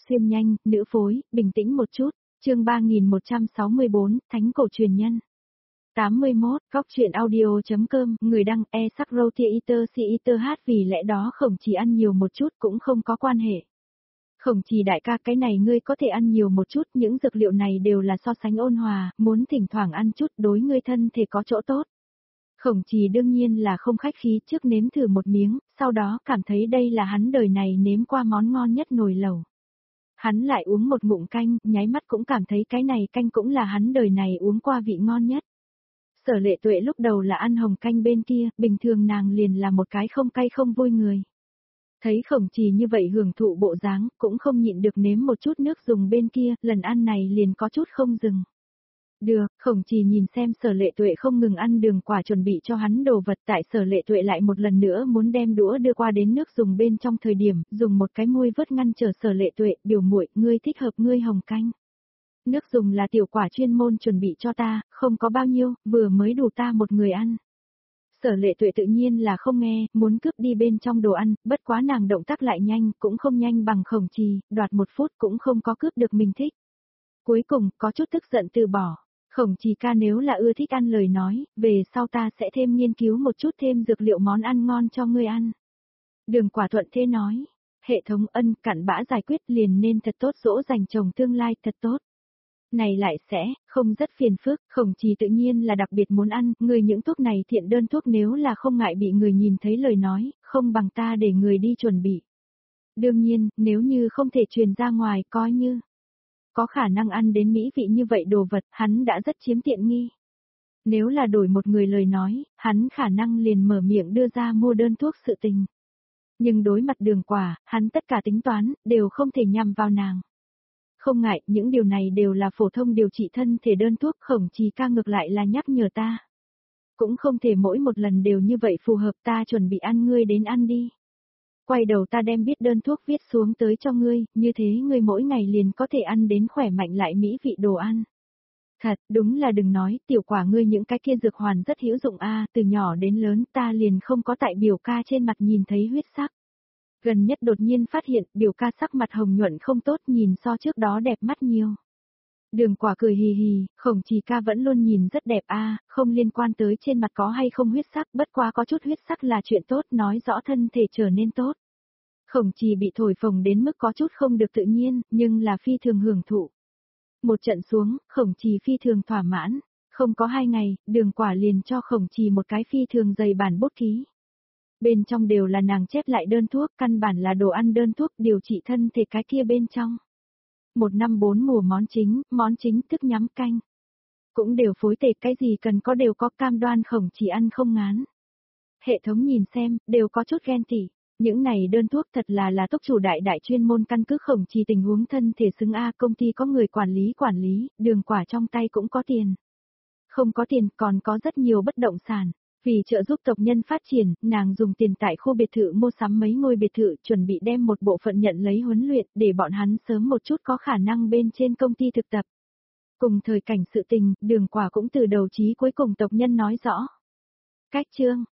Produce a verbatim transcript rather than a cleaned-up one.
xuyên nhanh, nữ phối, bình tĩnh một chút, chương ba nghìn một trăm sáu mươi bốn, Thánh cổ truyền nhân. tám mươi mốt, góc truyện audio.com, người đăng, e sắc roti eater si eater hát vì lẽ đó Khổng Chỉ ăn nhiều một chút cũng không có quan hệ. Khổng Chỉ đại ca cái này ngươi có thể ăn nhiều một chút, những dược liệu này đều là so sánh ôn hòa, muốn thỉnh thoảng ăn chút đối ngươi thân thể có chỗ tốt. Khổng Chỉ đương nhiên là không khách khí, trước nếm thử một miếng, sau đó cảm thấy đây là hắn đời này nếm qua món ngon nhất nồi lẩu. Hắn lại uống một ngụm canh, nháy mắt cũng cảm thấy cái này canh cũng là hắn đời này uống qua vị ngon nhất. Sở Lệ Tuệ lúc đầu là ăn hồng canh bên kia, bình thường nàng liền là một cái không cay không vui người. Thấy Khổng Chỉ như vậy hưởng thụ bộ dáng, cũng không nhịn được nếm một chút nước dùng bên kia, lần ăn này liền có chút không dừng. Được, Khổng Chỉ nhìn xem Sở Lệ Tuệ không ngừng ăn đường quả chuẩn bị cho hắn đồ vật, tại Sở Lệ Tuệ lại một lần nữa muốn đem đũa đưa qua đến nước dùng bên trong thời điểm, dùng một cái môi vớt ngăn trở Sở Lệ Tuệ, biểu muội, ngươi thích hợp ngươi hồng canh. Nước dùng là tiểu quả chuyên môn chuẩn bị cho ta, không có bao nhiêu, vừa mới đủ ta một người ăn. Sở Lệ Tuệ tự nhiên là không nghe, muốn cướp đi bên trong đồ ăn, bất quá nàng động tác lại nhanh, cũng không nhanh bằng Khổng Chỉ, đoạt một phút cũng không có cướp được mình thích. Cuối cùng, có chút tức giận từ bỏ. Khổng Chỉ ca nếu là ưa thích ăn lời nói, về sau ta sẽ thêm nghiên cứu một chút thêm dược liệu món ăn ngon cho ngươi ăn. Đường Quả thuận thế nói, hệ thống ân cặn bã giải quyết liền nên thật tốt dỗ dành chồng tương lai thật tốt. Này lại sẽ, không rất phiền phức, Khổng Chỉ tự nhiên là đặc biệt muốn ăn, người những thuốc này thiện đơn thuốc nếu là không ngại bị người nhìn thấy lời nói, không bằng ta để người đi chuẩn bị. Đương nhiên, nếu như không thể truyền ra ngoài coi như có khả năng ăn đến mỹ vị như vậy đồ vật, hắn đã rất chiếm tiện nghi. Nếu là đổi một người lời nói, hắn khả năng liền mở miệng đưa ra mua đơn thuốc sự tình. Nhưng đối mặt Đường Quả, hắn tất cả tính toán, đều không thể nhằm vào nàng. Không ngại, những điều này đều là phổ thông điều trị thân thể đơn thuốc, Khổng Chỉ ca ngược lại là nhắc nhở ta. Cũng không thể mỗi một lần đều như vậy phù hợp, ta chuẩn bị ăn ngươi đến ăn đi. Quay đầu ta đem biết đơn thuốc viết xuống tới cho ngươi, như thế ngươi mỗi ngày liền có thể ăn đến khỏe mạnh lại mỹ vị đồ ăn. Thật, đúng là đừng nói, tiểu quả ngươi những cái kia dược hoàn rất hữu dụng a, từ nhỏ đến lớn ta liền không có tại biểu ca trên mặt nhìn thấy huyết sắc. Gần nhất đột nhiên phát hiện biểu ca sắc mặt hồng nhuận không tốt, nhìn so trước đó đẹp mắt nhiều. Đường Quả cười hì hì, Khổng Chỉ ca vẫn luôn nhìn rất đẹp a, không liên quan tới trên mặt có hay không huyết sắc, bất quá có chút huyết sắc là chuyện tốt, nói rõ thân thể trở nên tốt. Khổng Chỉ bị thổi phồng đến mức có chút không được tự nhiên, nhưng là phi thường hưởng thụ. Một trận xuống, Khổng Chỉ phi thường thỏa mãn, không có hai ngày, Đường Quả liền cho Khổng Chỉ một cái phi thường dày bản bút ký. Bên trong đều là nàng chép lại đơn thuốc, căn bản là đồ ăn đơn thuốc điều trị thân thể cái kia bên trong. Một năm bốn mùa món chính, món chính thức nhắm canh. Cũng đều phối tệ, cái gì cần có đều có, cam đoan Khổng Chỉ ăn không ngán. Hệ thống nhìn xem, đều có chút ghen tị. Những này đơn thuốc thật là là túc chủ đại đại chuyên môn căn cứ Khổng Chỉ tình huống thân thể xứng A, công ty có người quản lý quản lý, Đường Quả trong tay cũng có tiền. Không có tiền còn có rất nhiều bất động sản. Vì trợ giúp tộc nhân phát triển, nàng dùng tiền tại khu biệt thự mua sắm mấy ngôi biệt thự, chuẩn bị đem một bộ phận nhận lấy huấn luyện để bọn hắn sớm một chút có khả năng bên trên công ty thực tập. Cùng thời cảnh sự tình, Đường Quả cũng từ đầu chí cuối cùng tộc nhân nói rõ. Cách chương,